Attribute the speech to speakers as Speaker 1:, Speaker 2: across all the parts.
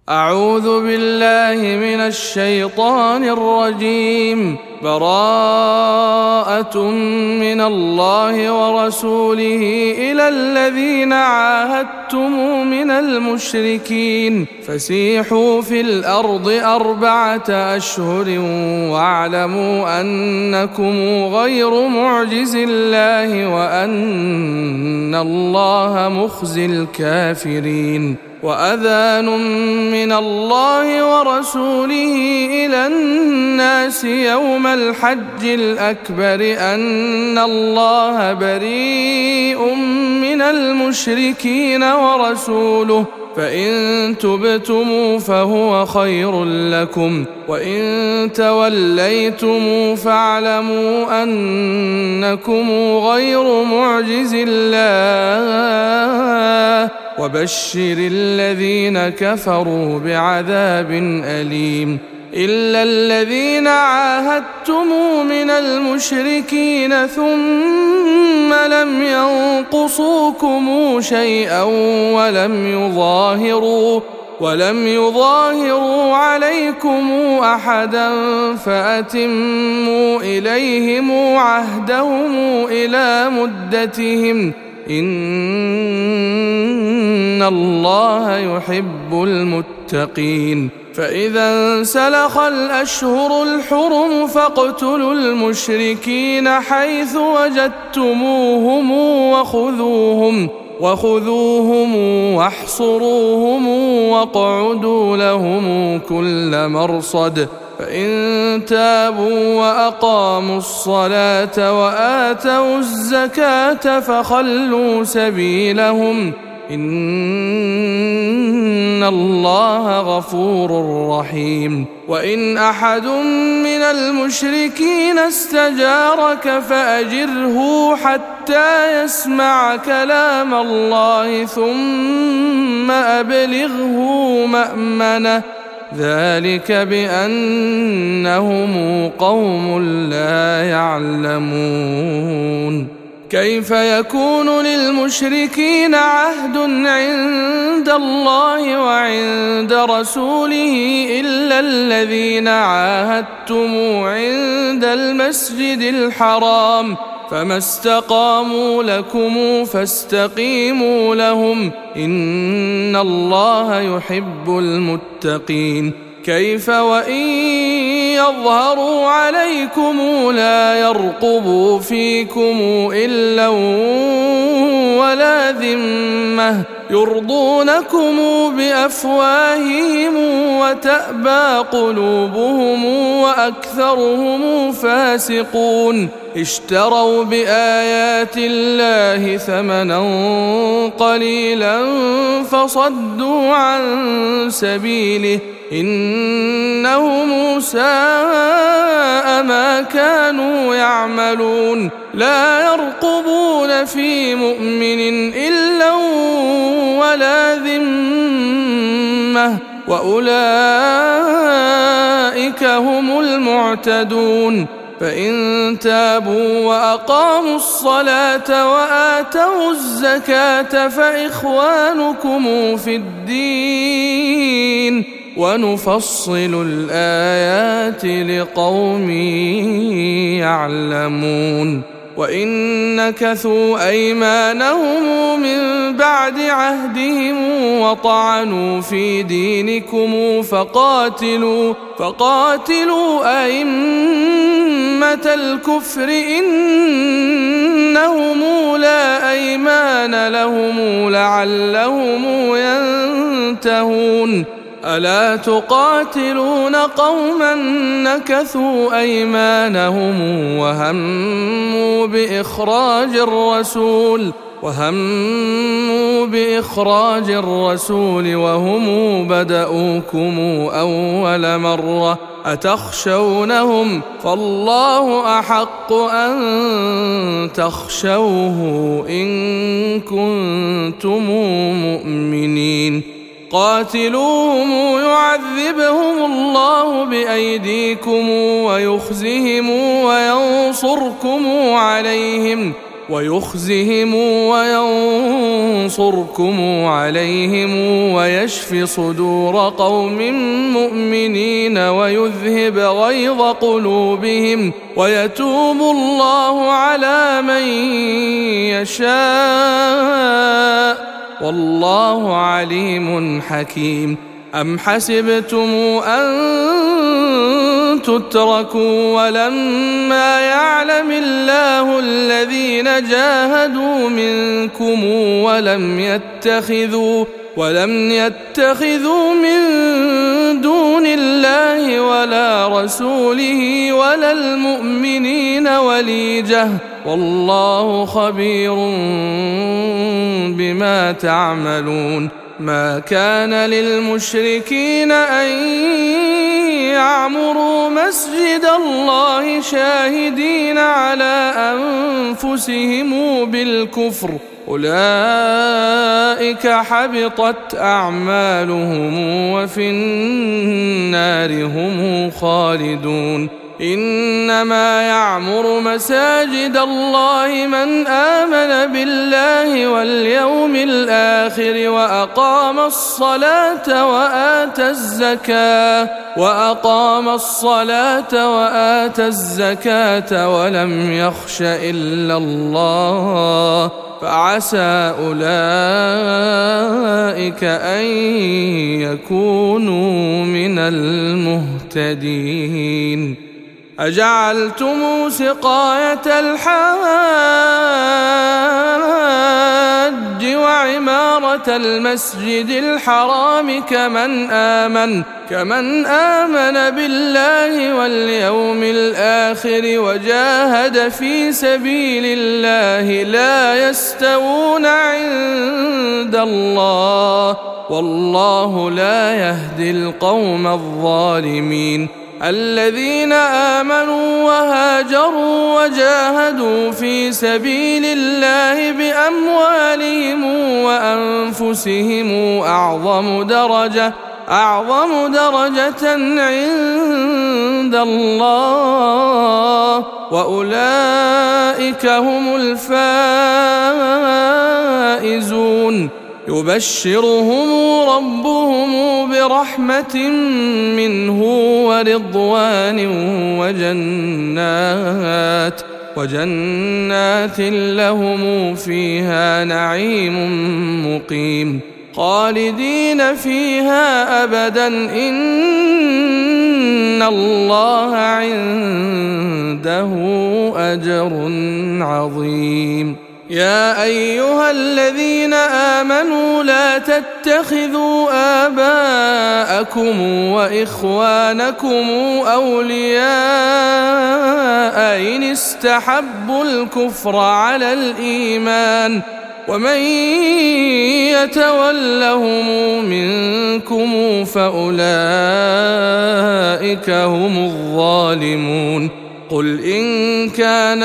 Speaker 1: أعوذ بالله من الشيطان الرجيم. براءة من الله ورسوله إلى الذين عاهدتم من المشركين فسيحوا في الأرض 4 أشهر واعلموا أنكم غير معجز الله وأن الله مخزي الكافرين. وأذان من الله ورسوله إلى الناس يوم الحج الأكبر أن الله بريء من المشركين ورسوله فإن تبتم فهو خير لكم وإن توليتم فاعلموا أنكم غير معجز الله وبشر الذين كفروا بعذاب أليم. إلا الذين عاهدتم من المشركين ثم لم ينقصوكم شيئا ولم يظاهروا عليكم أحدا فأتموا إليهم عهدهم إلى مدتهم إن الله يحب المتقين. فإذا انسلخ الأشهر الحرم فاقتلوا المشركين حيث وجدتموهم وخذوهم واحصروهم واقعدوا لهم كل مرصد فإن تابوا وأقاموا الصلاة وآتوا الزكاة فخلوا سبيلهم إن الله غفور رحيم. وإن أحد من المشركين استجارك فأجره حتى يسمع كلام الله ثم أبلغه مأمنه ذلك بأنهم قوم لا يعلمون. كيف يكون للمشركين عهد عند الله وعند رسوله إلا الذين عاهدتم عند المسجد الحرام فما استقاموا لكم فاستقيموا لهم إن الله يحب المتقين. كيف وإن يظهروا عليكم لا يرقبوا فيكم إلا ولا ذمة يرضونكم بأفواههم وتأبى قلوبهم وأكثرهم فاسقون. اشتروا بآيات الله ثمنا قليلا فصدوا عن سبيله إنهم ساء ما كانوا يعملون. لا يرقبون في مؤمن إلا ولا ذمة وأولئك هم المعتدون. فإن تابوا وأقاموا الصلاة وآتوا الزكاة فإخوانكم في الدين ونفصل الآيات لقوم يعلمون. وإن نكثوا أيمانهم من بعد عهدهم وطعنوا في دينكم فقاتلوا أئمة الكفر إنهم لا أيمان لهم لعلهم ينتهون. ألا تقاتلون قوما نكثوا أيمانهم وهموا بإخراج الرسول وهم بدؤوكم أول مرة أتخشونهم فالله أحق أن تخشوه إن كنتم مؤمنين. قاتلوهم يعذبهم الله بأيديكم ويخزهم وينصركم عليهم ويخزهم وينصركم عليهم ويشف صدور قوم مؤمنين ويذهب غيظ قلوبهم ويتوب الله على من يشاء والله عليم حكيم. أم حسبتم أن تتركوا ولما يعلم الله الذين جاهدوا منكم ولم يتخذوا من دون الله ولا رسوله ولا المؤمنين وليجة والله خبير بما تعملون. ما كان للمشركين أن يعمروا مسجد الله شاهدين على أنفسهم بالكفر أولئك حبطت أعمالهم وفي النار هم خالدون. إنما يعمر مساجد الله من آمن بالله واليوم الآخر وأقام الصلاة وآتى الزكاة ولم يخش إلا الله فعسى أولئك أن يكونوا من المهتدين. أجعلتم سقاية الحاج وعمارة المسجد الحرام كمن آمن بالله واليوم الآخر وجاهد في سبيل الله لا يستوون عند الله والله لا يهدي القوم الظالمين. الذين آمنوا وهاجروا وجاهدوا في سبيل الله بأموالهم وأنفسهم أعظم درجة عند الله وأولئك هم الفائزون. يبشرهم ربهم برحمة منه ورضوان وجنات لهم فيها نعيم مقيم خالدين فيها أبدا إن الله عنده أجر عظيم. يا أيها الذين آمنوا لا تتخذوا آباءكم وإخوانكم أولياء إن استحبوا الكفر على الإيمان ومن يتولهم منكم فأولئك هم الظالمون. قل إن كان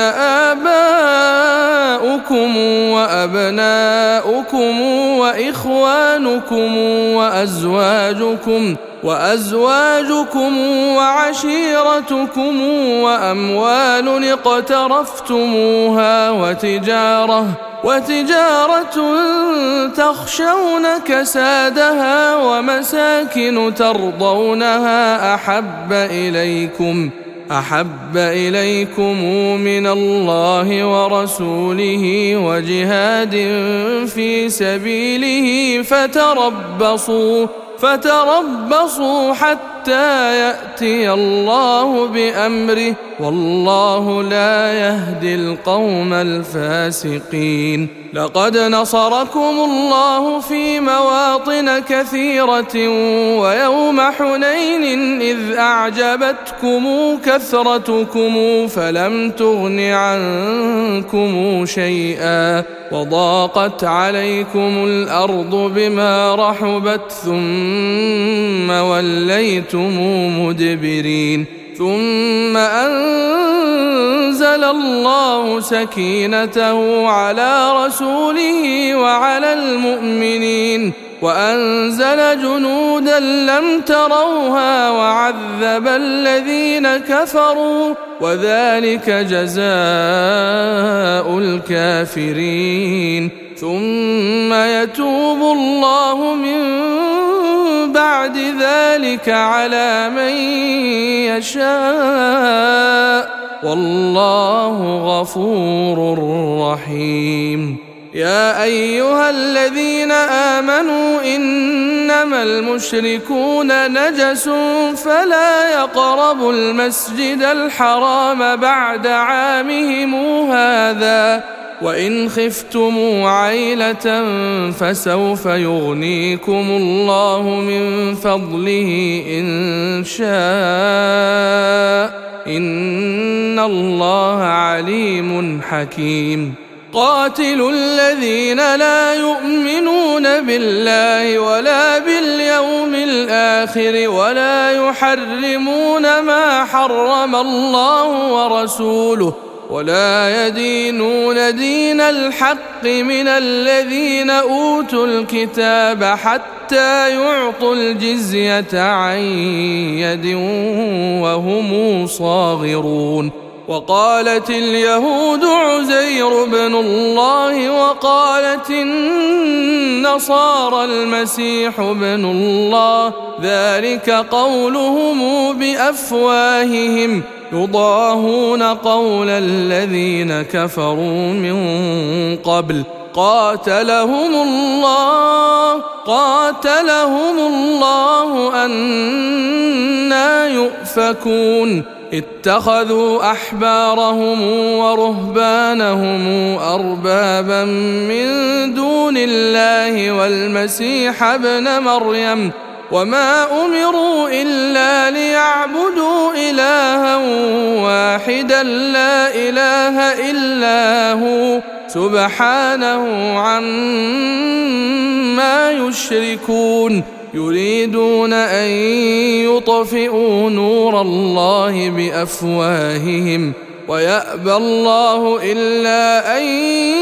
Speaker 1: آباؤكم وأبناؤكم وإخوانكم وأزواجكم وعشيرتكم وأموال اقترفتموها وتجارة تخشون كسادها ومساكن ترضونها أحب إليكم من الله ورسوله وجهاد في سبيله فتربصوا حتى يأتي الله بأمره والله لا يهدي القوم الفاسقين. لقد نصركم الله في مواطن كثيرة ويوم حنين إذ أعجبتكم كثرتكم فلم تغن عنكم شيئا وضاقت عليكم الأرض بما رحبت ثم وليتم مدبرين. ثم أنزل الله سكينته على رسوله وعلى المؤمنين وأنزل جنودا لم تروها وعذب الذين كفروا وذلك جزاء الكافرين ثم يتوب الله من بعد ذلك على من يشاء والله غفور رحيم. يا أيها الذين آمنوا إنما المشركون نجس فلا يقربوا المسجد الحرام بعد عامهم هذا وإن خفتم عيلة فسوف يغنيكم الله من فضله إن شاء إن الله عليم حكيم. قاتلوا الذين لا يؤمنون بالله ولا باليوم الآخر ولا يحرمون ما حرم الله ورسوله ولا يدينون دين الحق من الذين أوتوا الكتاب حتى يعطوا الجزية عن يد وهم صاغرون. وقالت اليهود عزير بن الله وقالت النصارى المسيح ابن الله ذلك قولهم بأفواههم يضاهون قول الذين كفروا من قبل قاتلهم الله أنى يؤفكون. اتخذوا أحبارهم ورهبانهم أربابا من دون الله والمسيح ابن مريم وما أمروا إلا ليعبدوا إلها واحدا لا إله إلا هو سبحانه عما يشركون. يريدون أن يطفئوا نور الله بأفواههم ويأبى الله إلا أن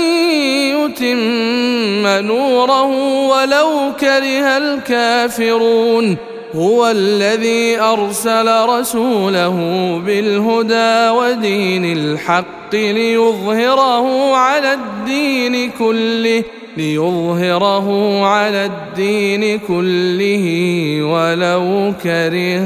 Speaker 1: يتم نوره ولو كره الكافرون. هو الذي أرسل رسوله بالهدى ودين الحق ليظهره على الدين كله ولو كره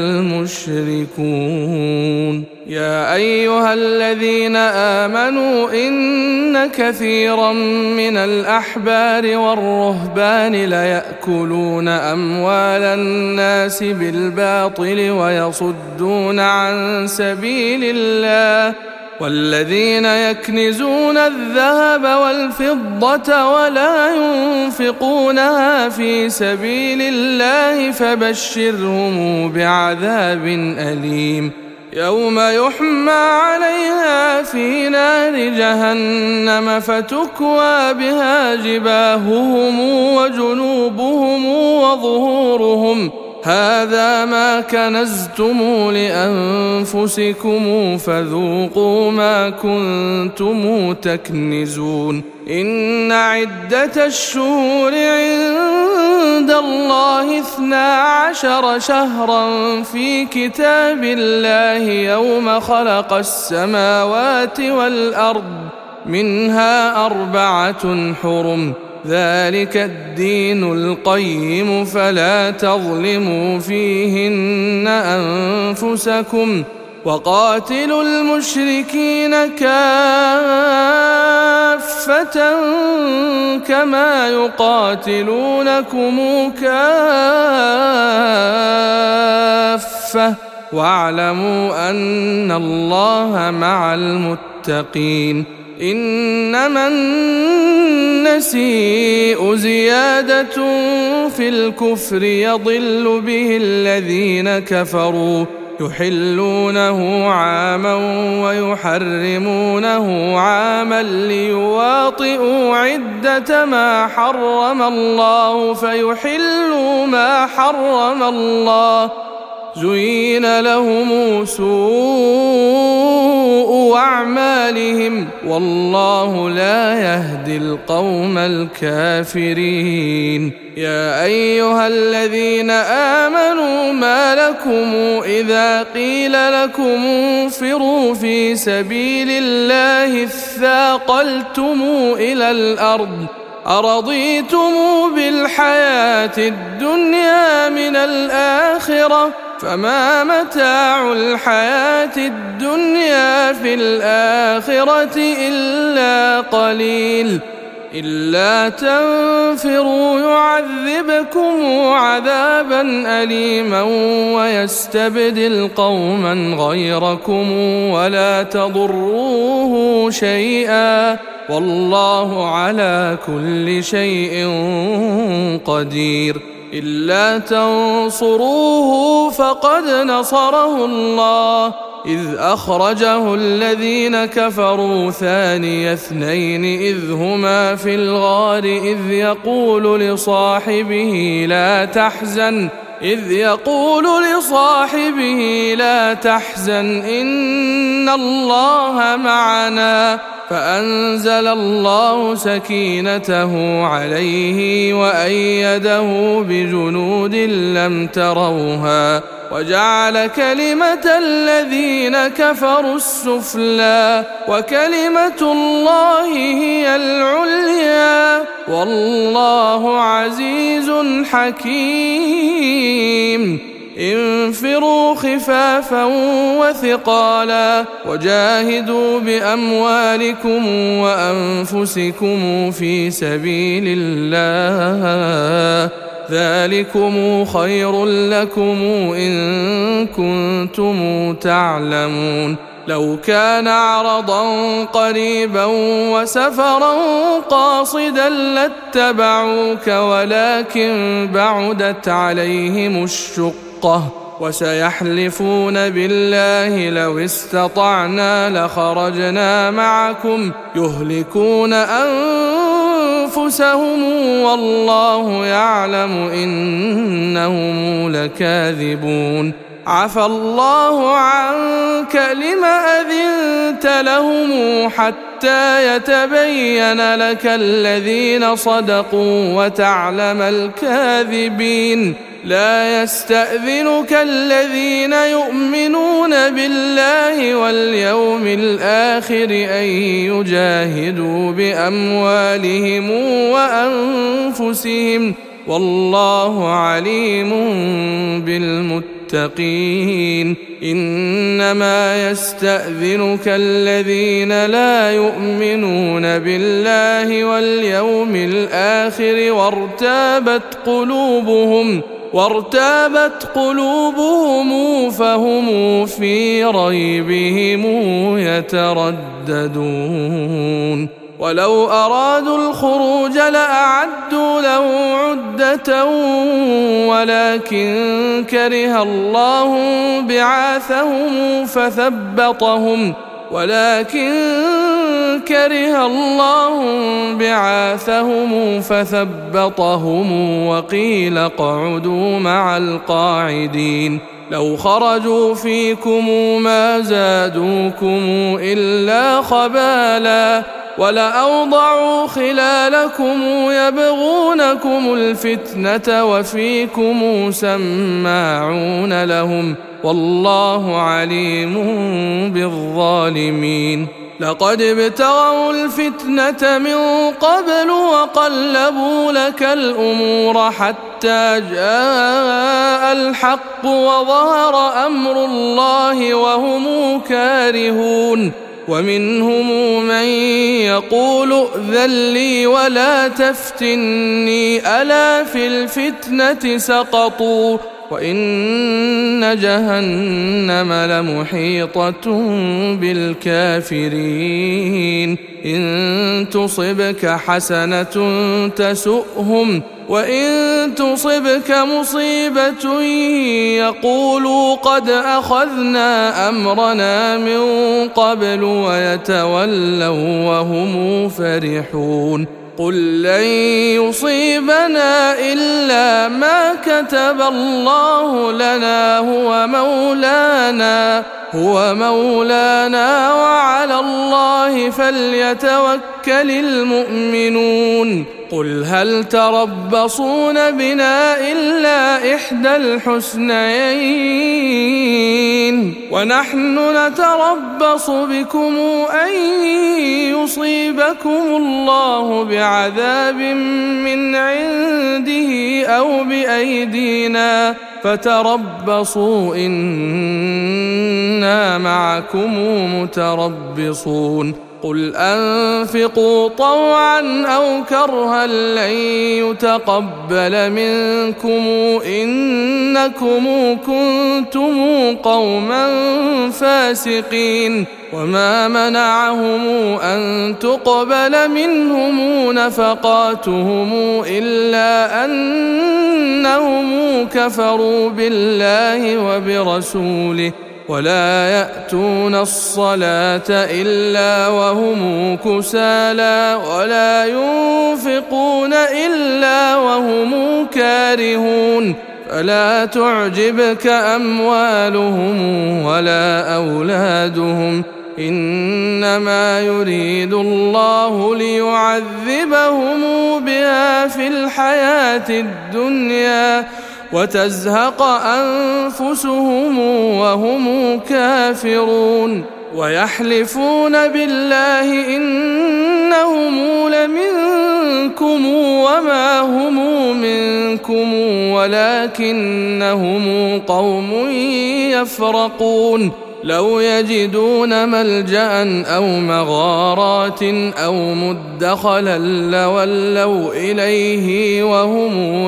Speaker 1: المشركون. يا أيها الذين آمنوا إن كثيرا من الأحبار والرهبان ليأكلون أموال الناس بالباطل ويصدون عن سبيل الله والذين يكنزون الذهب والفضة ولا ينفقونها في سبيل الله فبشرهم بعذاب أليم يوم يحمى عليها في نار جهنم فتكوى بها جباههم وجنوبهم وظهورهم هذا ما كنزتم لأنفسكم فذوقوا ما كنتم تكنزون. إن عدة الشهور عند الله 12 شهرا في كتاب الله يوم خلق السماوات والأرض منها 4 حرم ذلك الدين القيم فلا تظلموا فيهن أنفسكم وقاتلوا المشركين كافة كما يقاتلونكم كافة واعلموا أن الله مع المتقين. إنما النسيء زيادة في الكفر يضل به الذين كفروا يحلونه عاما ويحرمونه عاما ليواطئوا عدة ما حرم الله فيحلوا ما حرم الله زين لهم سوء أعمالهم والله لا يهدي القوم الكافرين. يا أيها الذين آمنوا ما لكم إذا قيل لكم انفروا في سبيل الله اثاقلتم إلى الأرض أرضيتم بالحياة الدنيا من الآخرة فما متاع الحياة الدنيا في الآخرة إلا قليل. إلا تنفروا يعذبكم عذابا أليما ويستبدل قوما غيركم ولا تضروه شيئا والله على كل شيء قدير. إلا تنصروه فقد نصره الله إذ أخرجه الذين كفروا ثاني اثنين إذ هما في الغار إذ يقول لصاحبه لا تحزن إن الله معنا فأنزل الله سكينته عليه وأيده بجنود لم تروها وجعل كلمة الذين كفروا السفلى وكلمة الله هي العليا والله عزيز حكيم. انفروا خفافا وثقالا وجاهدوا بأموالكم وأنفسكم في سبيل الله ذلكم خير لكم إن كنتم تعلمون. لو كان عرضا قريبا وسفرا قاصدا لاتبعوك ولكن بعدت عليهم الشقة وسيحلفون بالله لو استطعنا لخرجنا معكم يهلكون أنفسهم والله يعلم إنهم لكاذبون. عفى الله عنك لم أذنت لهم حتى يتبين لك الذين صدقوا وتعلم الكاذبين. لا يستأذنك الذين يؤمنون بالله واليوم الآخر أن يجاهدوا بأموالهم وأنفسهم والله عليم بالمتقين. إنما يستأذنك الذين لا يؤمنون بالله واليوم الآخر وارتابت قلوبهم فهم في ريبهم يترددون. ولو أرادوا الخروج لأعدوا له عدة ولكن كره الله بعاثهم فثبطهم وقيل اقعدوا مع القاعدين. لو خرجوا فيكم ما زادوكم إلا خبالا ولأوضعوا خلالكم يبغونكم الفتنة وفيكم سماعون لهم والله عليم بالظالمين. لقد ابتغوا الفتنة من قبل وقلبوا لك الأمور حتى جاء الحق وظهر أمر الله وهم كارهون. ومنهم من يقول ائذن لي ولا تفتني ألا في الفتنة سقطوا وإن جهنم لمحيطة بالكافرين. إن تصبك حسنة تسؤهم وإن تصبك مصيبة يقولوا قد أخذنا أمرنا من قبل ويتولوا وهم فرحون. قل لن يصيبنا إلا ما كتب الله لنا هو مولانا وعلى الله فليتوكل المؤمنون قل هل تربصون بنا إلا إحدى الحسنيين ونحن نتربص بكم أن يصيبكم الله بعذاب من عنده أو بأيدينا فتربصوا إنا معكم متربصون قل أنفقوا طوعا أو كرها لن يتقبل منكم إنكم كنتم قوما فاسقين وما منعهم أن تقبل منهم نفقاتهم إلا أنهم كفروا بالله وبرسوله ولا يأتون الصلاة إلا وهم كسالى ولا ينفقون إلا وهم كارهون فلا تعجبك أموالهم ولا أولادهم إنما يريد الله ليعذبهم بها في الحياة الدنيا وتزهق أنفسهم وهم كافرون ويحلفون بالله إنهم لمنكم وما هم منكم ولكنهم قوم يفرقون لو يجدون ملجأ أو مغارات أو مدخلا لولوا إليه وهم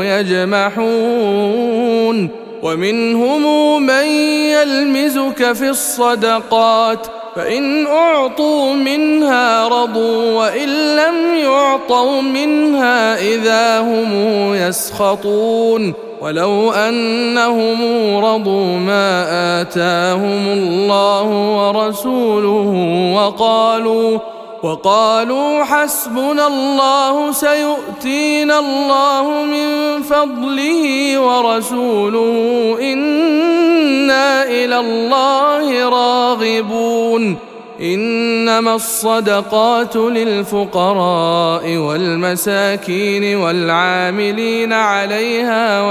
Speaker 1: يجمحون ومنهم من يلمزك في الصدقات فإن أعطوا منها رضوا وإن لم يعطوا منها إذا هم يسخطون ولو أنهم رضوا ما آتاهم الله ورسوله وقالوا حسبنا الله سيؤتينا الله من فضله ورسوله إنا إلى الله راغبون إنما الصدقات للفقراء والمساكين والعاملين عليها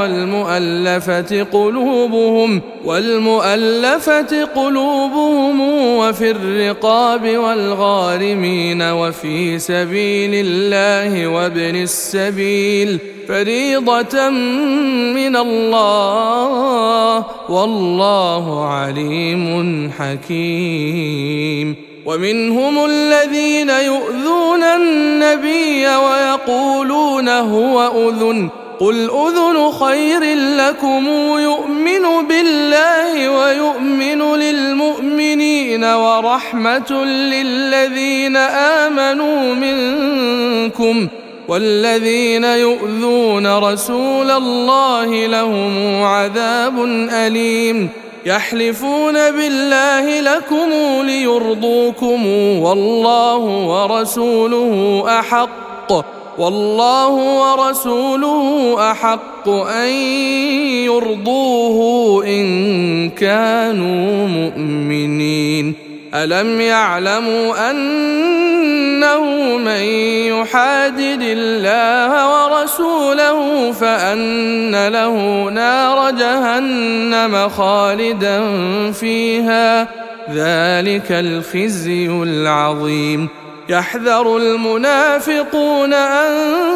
Speaker 1: والمؤلفة قلوبهم وفي الرقاب والغارمين وفي سبيل الله وابن السبيل فريضة من الله والله عليم حكيم ومنهم الذين يؤذون النبي ويقولون هو أذن قل أذن خير لكم يؤمن بالله ويؤمن للمؤمنين ورحمة للذين آمنوا منكم والذين يؤذون رسول الله لهم عذاب أليم يحلفون بالله لكم ليرضوكم والله ورسوله أحق أن يرضوه إن كانوا مؤمنين ألم يعلموا أنه من يحادد الله ورسوله فأن له نار جهنم خالدا فيها ذلك الخزي العظيم يحذر المنافقون أن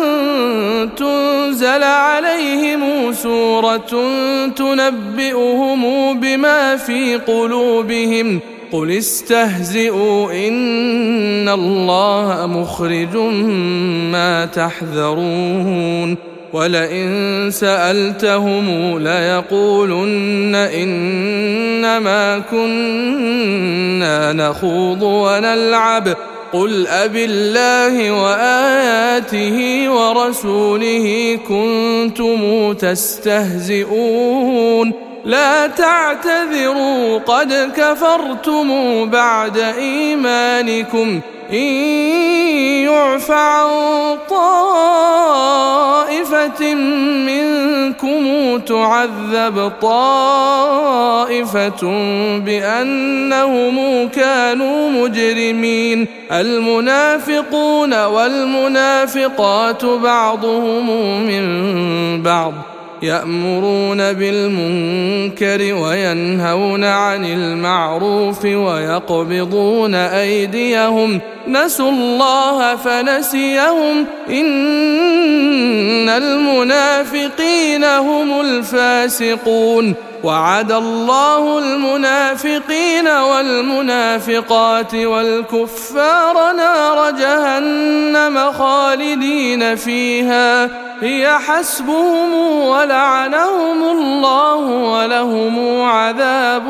Speaker 1: تنزل عليهم سورة تنبئهم بما في قلوبهم قل استهزئوا إن الله مخرج ما تحذرون ولئن سألتهم ليقولن إنما كنا نخوض ونلعب قل أبالله وآياته ورسوله كنتم تستهزئون لا تعتذروا قد كفرتم بعد إيمانكم إن يعف عن طائفة منكم تعذب طائفة بأنهم كانوا مجرمين. المنافقون والمنافقات بعضهم من بعض يأمرون بالمنكر وينهون عن المعروف ويقبضون أيديهم نسوا الله فنسيهم إن المنافقين هم الفاسقون. وعد الله المنافقين والمنافقات والكفار نار جهنم خالدين فيها هي حسبهم ولعنهم الله ولهم عذاب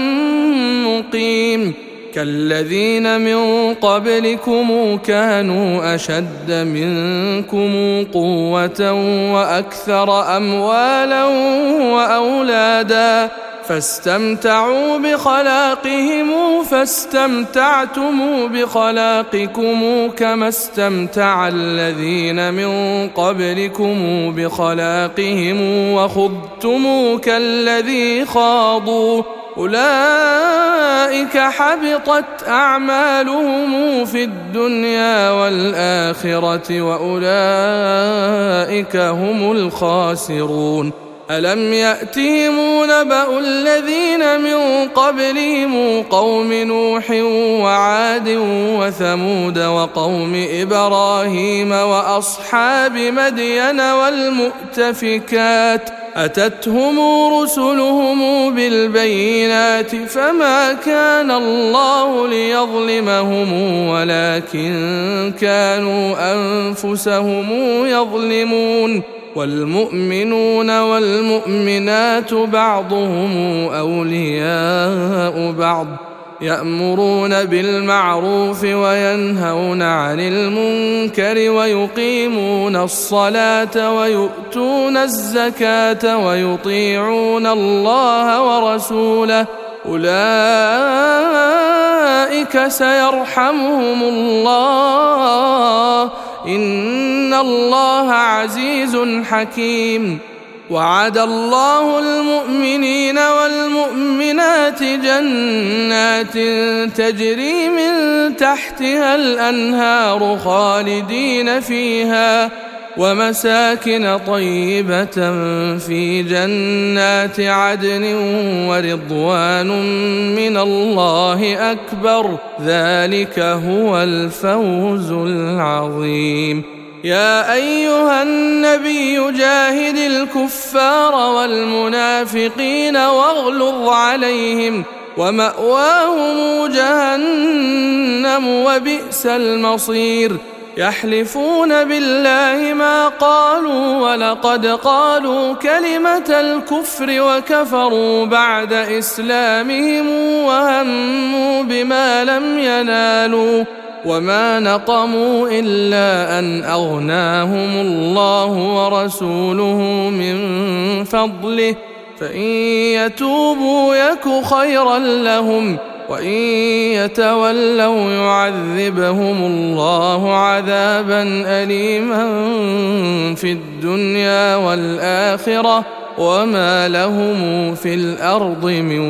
Speaker 1: مقيم. كالذين من قبلكم كانوا أشد منكم قوة وأكثر أموالا وأولادا فاستمتعوا بخلاقهم فاستمتعتم بخلاقكم كما استمتع الذين من قبلكم بخلاقهم وخضتم كالذي خاضوا أولئك حبطت أعمالهم في الدنيا والآخرة وأولئك هم الخاسرون. ألم يأتهم نبأ الذين من قبلهم قوم نوح وعاد وثمود وقوم إبراهيم وأصحاب مدين والمؤتفكات أتتهم رسلهم بالبينات فما كان الله ليظلمهم ولكن كانوا أنفسهم يظلمون. والمؤمنون والمؤمنات بعضهم أولياء بعض يأمرون بالمعروف وينهون عن المنكر ويقيمون الصلاة ويؤتون الزكاة ويطيعون الله ورسوله أولئك سيرحمهم الله إن الله عزيز حكيم. وعد الله المؤمنين والمؤمنات جنات تجري من تحتها الأنهار خالدين فيها ومساكن طيبة في جنات عدن ورضوان من الله أكبر ذلك هو الفوز العظيم. يا أيها النبي جاهد الكفار والمنافقين واغلظ عليهم ومأواهم جهنم وبئس المصير. يحلفون بالله ما قالوا ولقد قالوا كلمة الكفر وكفروا بعد إسلامهم وهموا بما لم ينالوا وما نقموا إلا أن أغناهم الله ورسوله من فضله فإن يتوبوا يك خيرا لهم وإن يتولوا يعذبهم الله عذابا أليما في الدنيا والآخرة وما لهم في الأرض من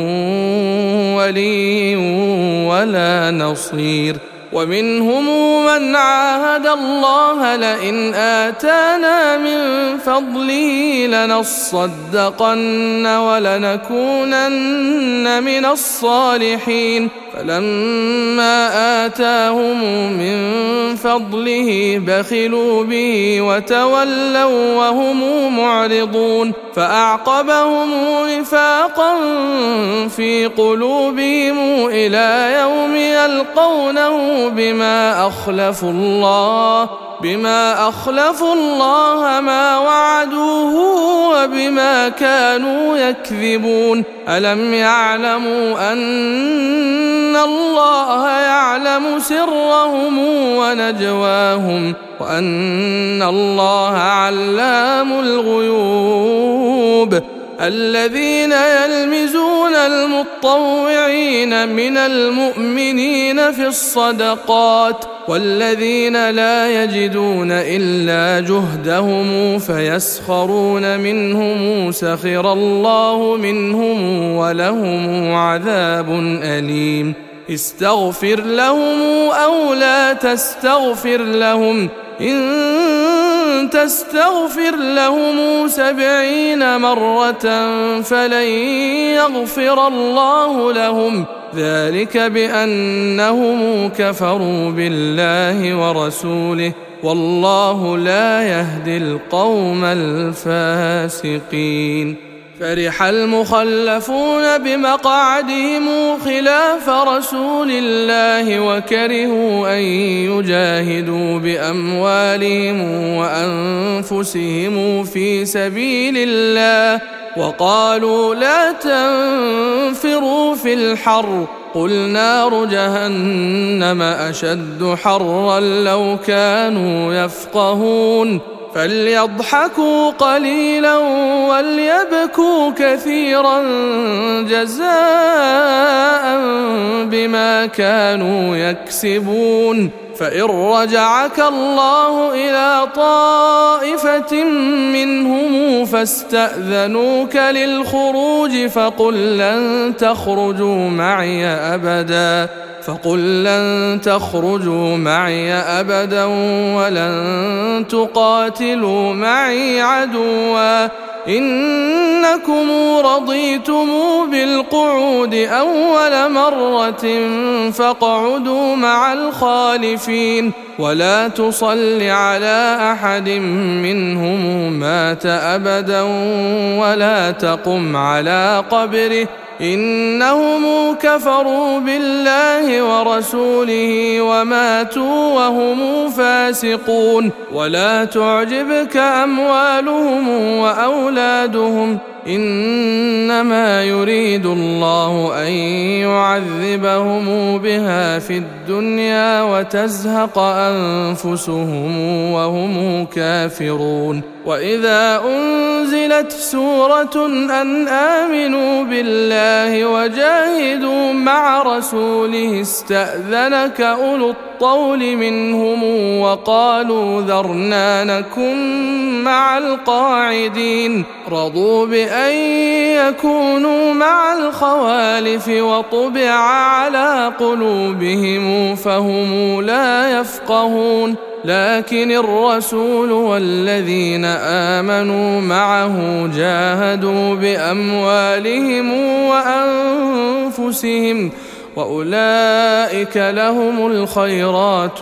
Speaker 1: ولي ولا نصير. ومنهم من عاهد الله لئن آتانا من فضله لنصدقن ولنكونن من الصالحين فلما آتاهم من فضله بخلوا به وتولوا وهم معرضون فأعقبهم نفاقا في قلوبهم إلى يوم يلقونه بما أخلفوا الله ما وعدوه وبما كانوا يكذبون. ألم يعلموا أن الله يعلم سرهم ونجواهم وأن الله علام الغيوب. الذين يلمزون المطوعين من المؤمنين في الصدقات والذين لا يجدون إلا جهدهم فيسخرون منهم سخر الله منهم ولهم عذاب أليم استغفر لهم أو لا تستغفر لهم إن تستغفر لهم 70 مرة فلن يغفر الله لهم ذلك بأنهم كفروا بالله ورسوله والله لا يهدي القوم الفاسقين فرح المخلفون بمقعدهم خلاف رسول الله وكرهوا أن يجاهدوا بأموالهم وأنفسهم في سبيل الله وقالوا لا تنفروا في الحر قل نار جهنم أشد حرا لو كانوا يفقهون فليضحكوا قليلا وليبكوا كثيرا جزاء بما كانوا يكسبون فإن رجعك الله إلى طائفة منهم فاستأذنوك للخروج فقل لن تخرجوا معي أبدا ولن تقاتلوا معي عدوا إنكم رضيتم بالقعود أول مرة فاقعدوا مع الخالفين ولا تصل على أحد منهم مات أبدا ولا تقم على قبره إنهم كفروا بالله ورسوله وماتوا وهم فاسقون ولا تعجبك أموالهم وأولادهم إنما يريد الله أن يعذبهم بها في الدنيا وتزهق أنفسهم وهم كافرون وإذا أنزلت سورة أن آمنوا بالله وجاهدوا مع رسوله استأذنك أولو الطول منهم وقالوا ذرنا نكن مع القاعدين رضوا بأن يكونوا مع الخوالف وطبع على قلوبهم فهم لا يفقهون لكن الرسول والذين آمنوا معه جاهدوا بأموالهم وأنفسهم وأولئك لهم الخيرات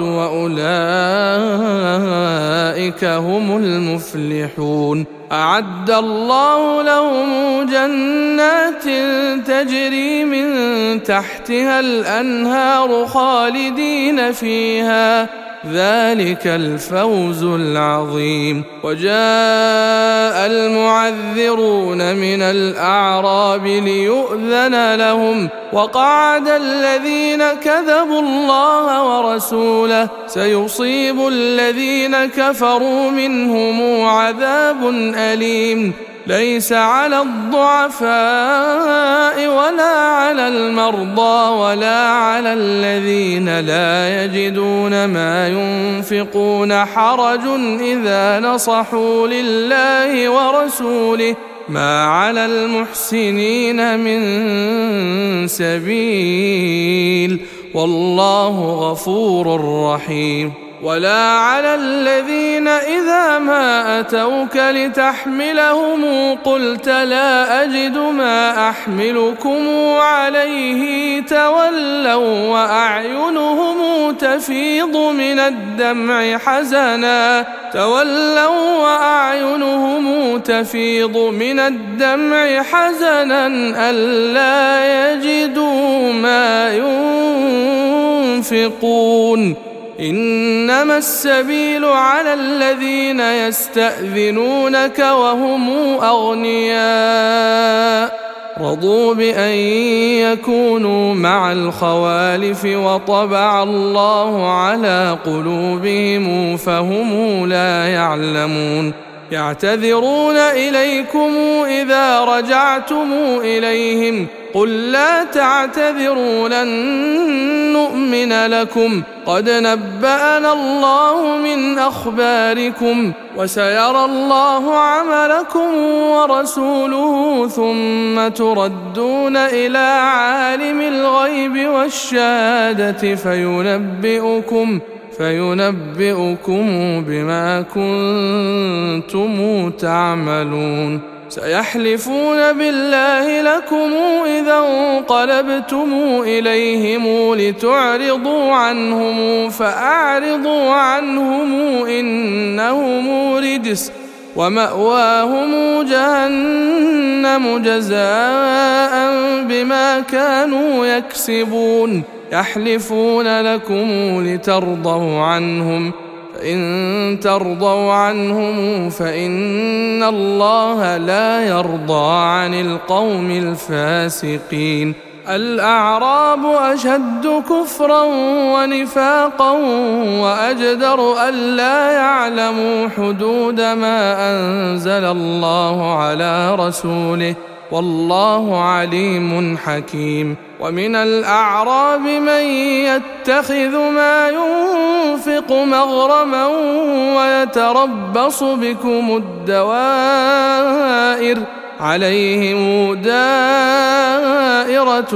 Speaker 1: وأولئك هم المفلحون أعد الله لهم جنات تجري من تحتها الأنهار خالدين فيها ذلك الفوز العظيم وجاء المعذرون من الأعراب ليؤذن لهم وقعد الذين كذبوا الله ورسوله سيصيب الذين كفروا منهم عذاب أليم ليس على الضعفاء ولا على المرضى ولا على الذين لا يجدون ما ينفقون حرج إذا نصحوا لله ورسوله ما على المحسنين من سبيل والله غفور رحيم ولا على الذين إذا ما أتوك لتحملهم قلت لا أجد ما أحملكم عليه تولوا وأعينهم تفيض من الدمع حزنا ألا يجدوا ما ينفقون إنما السبيل على الذين يستأذنونك وهم أغنياء رضوا بأن يكونوا مع الخوالف وطبع الله على قلوبهم فهم لا يعلمون يعتذرون إليكم إذا رجعتم إليهم قل لا تعتذروا لن نؤمن لكم قد نبأنا الله من أخباركم وسيرى الله عملكم ورسوله ثم تردون إلى عالم الغيب والشهادة فينبئكم بما كنتم تعملون سيحلفون بالله لكم إذا انقلبتم إليهم لتعرضوا عنهم فأعرضوا عنهم إنهم رجس ومأواهم جهنم جزاء بما كانوا يكسبون يحلفون لكم لترضوا عنهم فإن ترضوا عنهم فإن الله لا يرضى عن القوم الفاسقين الأعراب أشد كفرا ونفاقا وأجدر ألا يعلموا حدود ما أنزل الله على رسوله والله عليم حكيم ومن الأعراب من يتخذ ما ينفق مغرما ويتربص بكم الدوائر عليهم دائرة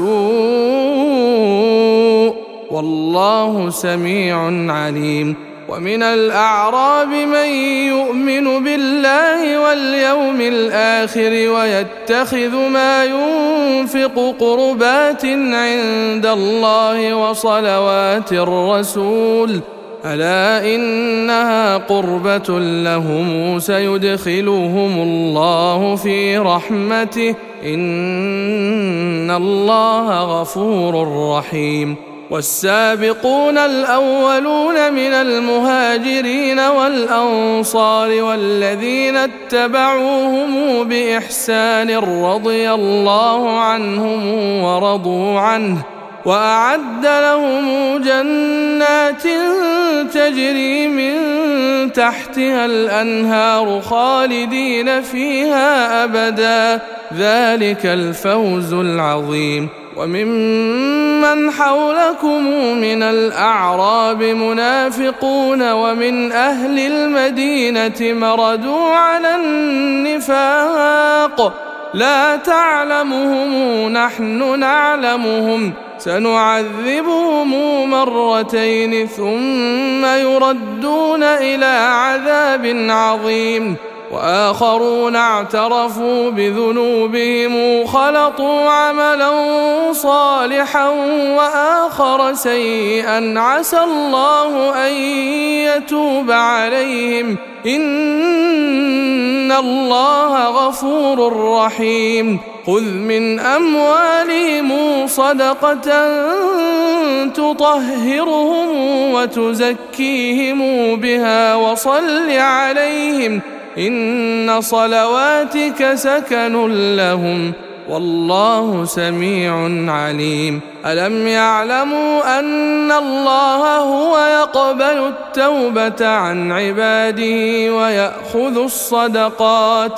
Speaker 1: السوء والله سميع عليم ومن الأعراب من يؤمن بالله واليوم الآخر ويتخذ ما ينفق قربات عند الله وصلوات الرسول ألا إنها قربة لهم سيدخلهم الله في رحمته إن الله غفور رحيم والسابقون الأولون من المهاجرين والأنصار والذين اتبعوهم بإحسان رضي الله عنهم ورضوا عنه وأعد لهم جنات تجري من تحتها الأنهار خالدين فيها أبدا ذلك الفوز العظيم وممن حولكم من الأعراب منافقون ومن أهل المدينة مردوا على النفاق لا تعلمهم نحن نعلمهم سنعذبهم مرتين ثم يردون إلى عذاب عظيم وآخرون اعترفوا بذنوبهم خلطوا عملا صالحا وآخر سيئا عسى الله أن يتوب عليهم إن الله غفور رحيم خذ من أموالهم صدقة تطهرهم وتزكيهم بها وصل عليهم إن صلواتك سكن لهم والله سميع عليم ألم يعلموا أن الله هو يقبل التوبة عن عباده ويأخذ الصدقات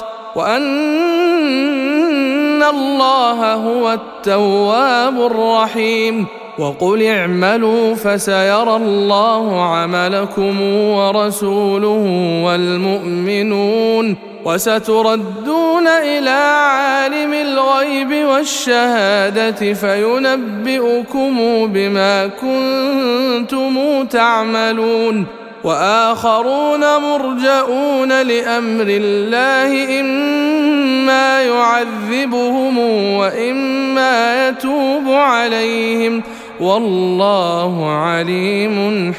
Speaker 1: وأن الله هو التواب الرحيم وقل اعملوا فسيرى الله عملكم ورسوله والمؤمنون وستردون إلى عالم الغيب والشهادة فينبئكم بما كنتم تعملون وآخرون مرجؤون لأمر الله إما يعذبهم وإما يتوب عليهم والله عليم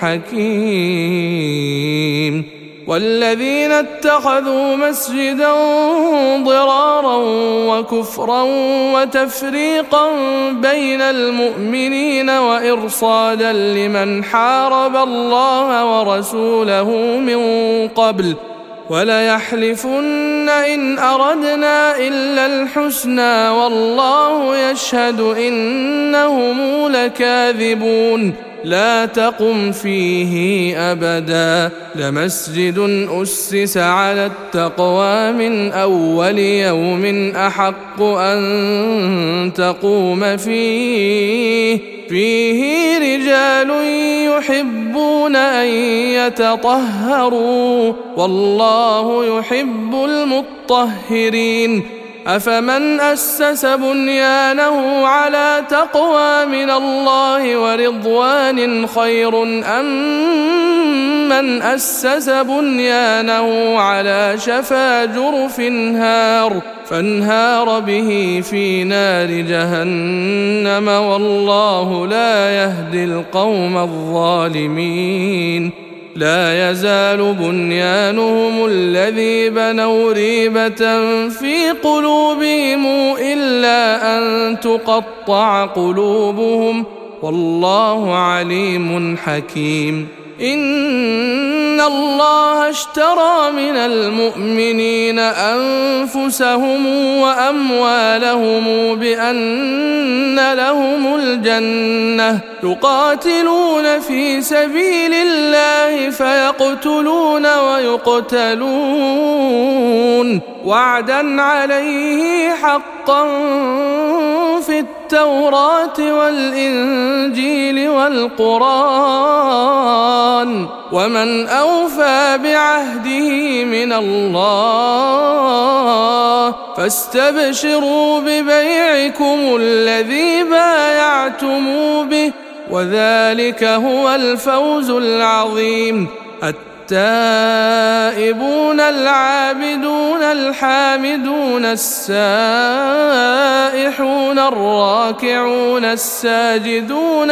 Speaker 1: حكيم والذين اتخذوا مسجدا ضرارا وكفرا وتفريقا بين المؤمنين وإرصادا لمن حارب الله ورسوله من قبل وليحلفن إن أردنا إلا الحسنى والله يشهد إنهم لكاذبون لا تقم فيه أبدا. لمسجد أسس على التقوى من أول يوم أحق أن تقوم فيه رجال يحبون أن يتطهروا والله يحب المطهرين. أفمن أسس بنيانه على تقوى من الله ورضوان خير أم من أسس بنيانه على شفا جرف فانهار به في نار جهنم والله لا يهدي القوم الظالمين. لا يزال بنيانهم الذي بنوا ريبة في قلوبهم إلا أن تقطع قلوبهم والله عليم حكيم. إن الله اشترى من المؤمنين أنفسهم وأموالهم بأن لهم الجنة يقاتلون في سبيل الله فيقتلون ويقتلون وعدا عليه حقا في التوراة والإنجيل والقرآن ومن أوفى بعهده من الله فاستبشروا ببيعكم الذي بايعتم به وذلك هو الفوز العظيم. التائبون العابدون الحامدون السائحون الراكعون الساجدون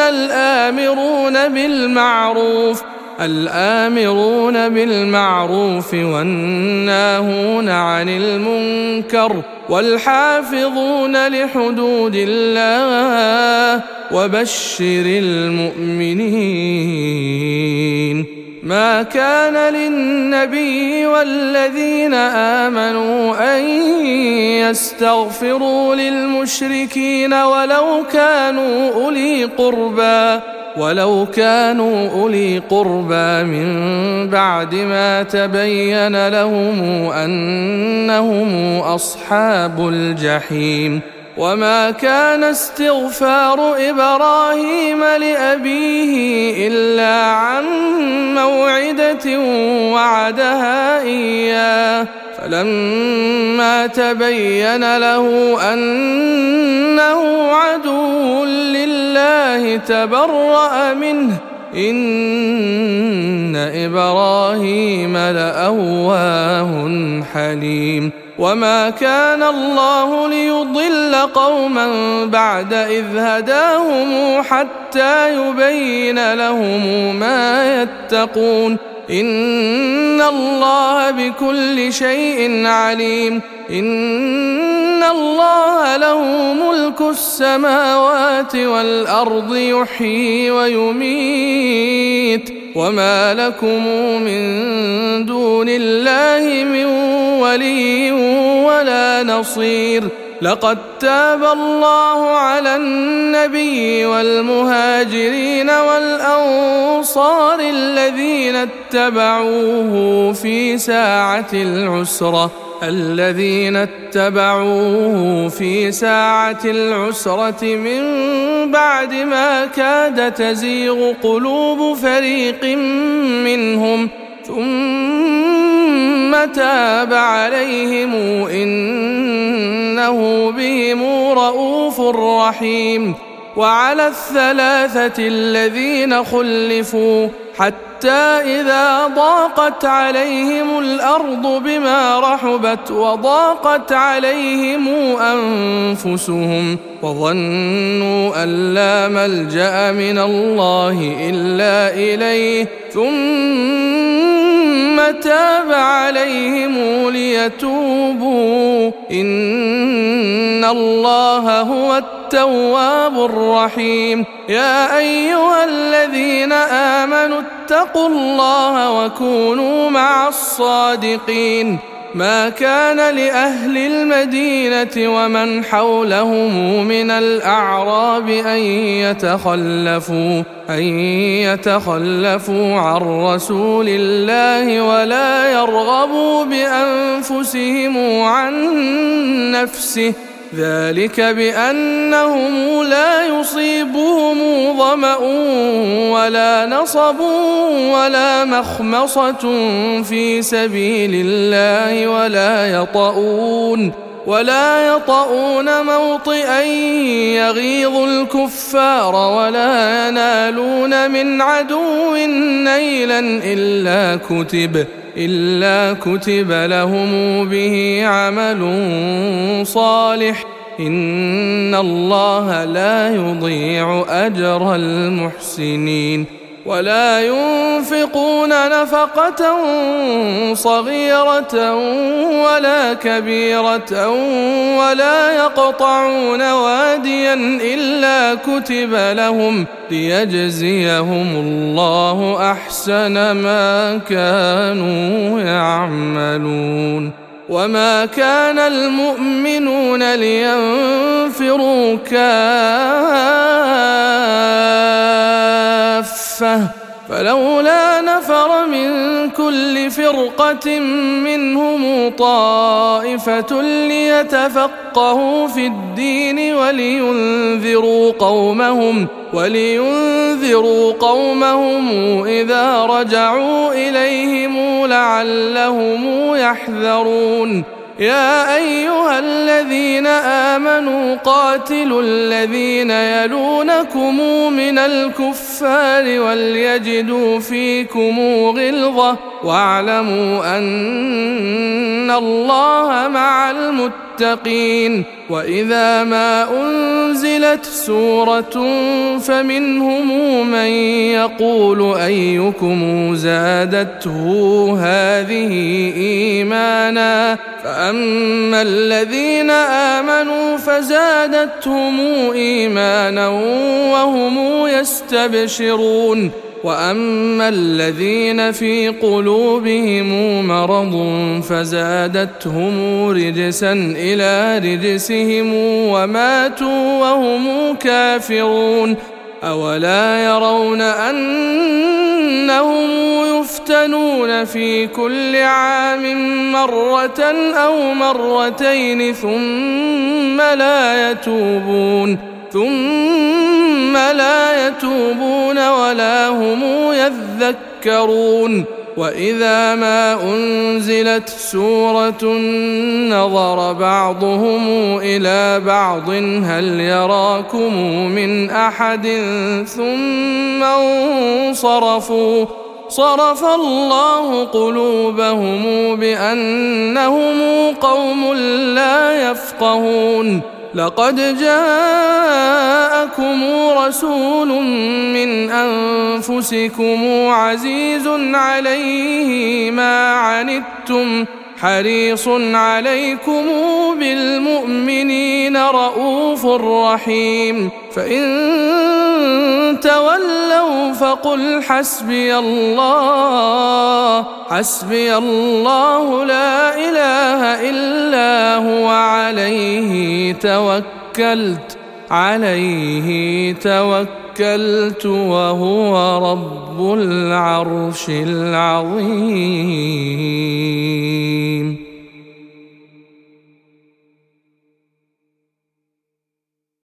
Speaker 1: الآمرون بالمعروف والناهون عن المنكر والحافظون لحدود الله وبشر المؤمنين. ما كان للنبي والذين آمنوا أن يستغفروا للمشركين ولو كانوا أولي قربى من بعد ما تبين لهم أنهم أصحاب الجحيم. وما كان استغفار إبراهيم لأبيه إلا عن موعدة وعدها إياه فلما تبين له أنه عدو لله تبرأ منه إن إبراهيم لأواه حليم. وما كان الله ليضل قوما بعد إذ هداهم حتى يبين لهم ما يتقون إن الله بكل شيء عليم. إن الله له ملك السماوات والأرض يحيي ويميت وما لكم من دون الله من ولي ولا نصير. لقد تاب الله على النبي والمهاجرين والأنصار الذين اتبعوه في ساعة العسرة من بعد ما كاد تزيغ قلوب فريق منهم ثم تاب عليهم إنه بهم رءوف رحيم. وعلى الثلاثة الذين خلفوا حتى إذا ضاقت عليهم الأرض بما رحبت وضاقت عليهم أنفسهم وظنوا أن لا ملجأ من الله إلا إليه ثم تاب عليهم ليتوبوا إن الله هو التواب الرحيم. يا أيها الذين آمنوا اتقوا الله وكونوا مع الصادقين. ما كان لأهل المدينة ومن حولهم من الأعراب أن يتخلفوا عن رسول الله ولا يرغبوا بأنفسهم عن نفسه، ذلك بأنهم لا يصيبهم ظمأ ولا نصب ولا مخمصة في سبيل الله ولا يطؤون موطئا يغيظ الكفار ولا ينالون من عدو نيلا إلا كتب لهم به عمل صالح، إن الله لا يضيع أجر المحسنين. ولا ينفقون نفقة صغيرة ولا كبيرة ولا يقطعون واديا إلا كتب لهم ليجزيهم الله أحسن ما كانوا يعملون. وما كان المؤمنون لينفروا كافة، فلولا نفر من كل فرقة منهم طائفة ليتفقهوا في الدين ولينذروا قومهم إذا رجعوا إليهم لعلهم يحذرون. يا أيها الذين آمنوا قاتلوا الذين يلونكم من الكفار وليجدوا فيكم غلظة واعلموا أن الله مع المتقين. وإذا ما أنزلت سورة فمنهم من يقول أيكم زادته هذه إيمانا، فأما الذين آمنوا فزادتهم إيمانا وهم يستبشرون، وأما الذين في قلوبهم مرض فزادتهم رجسا إلى رجسهم وماتوا وهم كافرون. أولا يرون أنهم يفتنون في كل عام مرة أو مرتين ثم لا يتوبون ولا هم يذكرون. وإذا ما أنزلت سورة نظر بعضهم إلى بعض هل يراكم من أحد ثم انصرفوا، صرف الله قلوبهم بأنهم قوم لا يفقهون. لقد جاءكم رسول من أنفسكم عزيز عليه ما عنتم حريص عليكم بالمؤمنين رؤوف رحيم. فإن تولوا فقل حسبي الله لا إله إلا هو عليه توكلت وهو رب العرش العظيم.